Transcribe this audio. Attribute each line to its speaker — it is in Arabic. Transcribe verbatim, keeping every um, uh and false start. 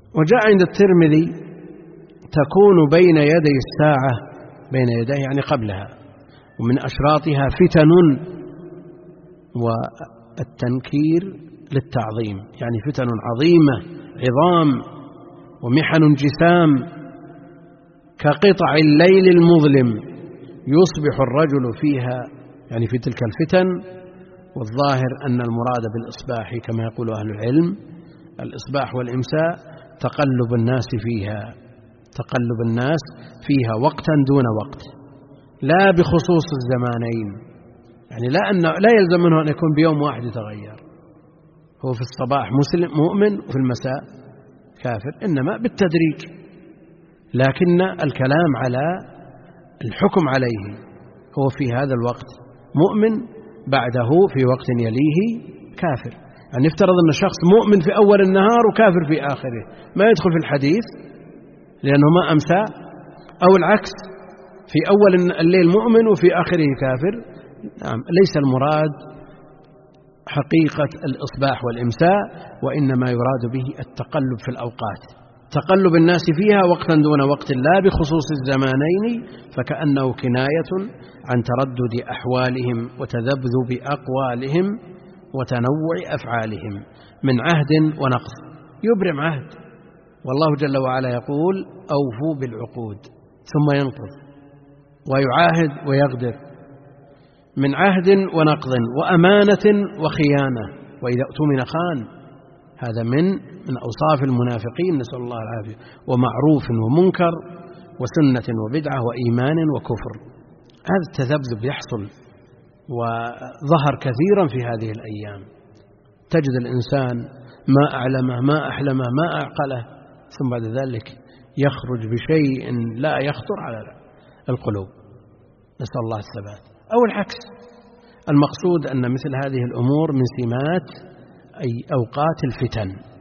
Speaker 1: وجاء عند الترمذي تكون بين يدي الساعة، بين يديه يعني قبلها، ومن أشراطها فتن، والتنكير للتعظيم، يعني فتن عظيمة عظام ومحن جسام كقطع الليل المظلم يصبح الرجل فيها، يعني في تلك الفتن. والظاهر أن المراد بالإصباح كما يقول أهل العلم الإصباح والإمساء تقلب الناس فيها، تقلب الناس فيها وقتا دون وقت، لا بخصوص الزمانين، يعني لا أن لا يلزم منه أن يكون بيوم واحد يتغير، هو في الصباح مسلم مؤمن وفي المساء كافر، إنما بالتدريج. لكن الكلام على الحكم عليه هو في هذا الوقت مؤمن، بعده في وقت يليه كافر. يعني نفترض أن شخص مؤمن في أول النهار وكافر في آخره، ما يدخل في الحديث لأنه ما أمسى، أو العكس في أول الليل مؤمن وفي آخره كافر. نعم، ليس المراد حقيقة الإصباح والإمساء، وإنما يراد به التقلب في الأوقات، تقلب الناس فيها وقتا دون وقت لا بخصوص الزمانين، فكأنه كناية عن تردد أحوالهم وتذبذب أقوالهم وتنوع أفعالهم من عهد ونقض. يبرم عهد، والله جل وعلا يقول أوفوا بالعقود، ثم ينقض ويعاهد ويغدر، من عهد ونقض وأمانة وخيانة، وإذا اؤتمن خان. هذا من من أوصاف المنافقين، نسأل الله العافية. ومعروف ومنكر وسنة وبدعة وإيمان وكفر. هذا التذبذب يحصل وظهر كثيرا في هذه الأيام. تجد الإنسان ما أعلمه ما أحلمه ما أعقله، ثم بعد ذلك يخرج بشيء لا يخطر على القلوب، نسأل الله الثبات. أو العكس، المقصود أن مثل هذه الأمور من سمات أي أوقات الفتن،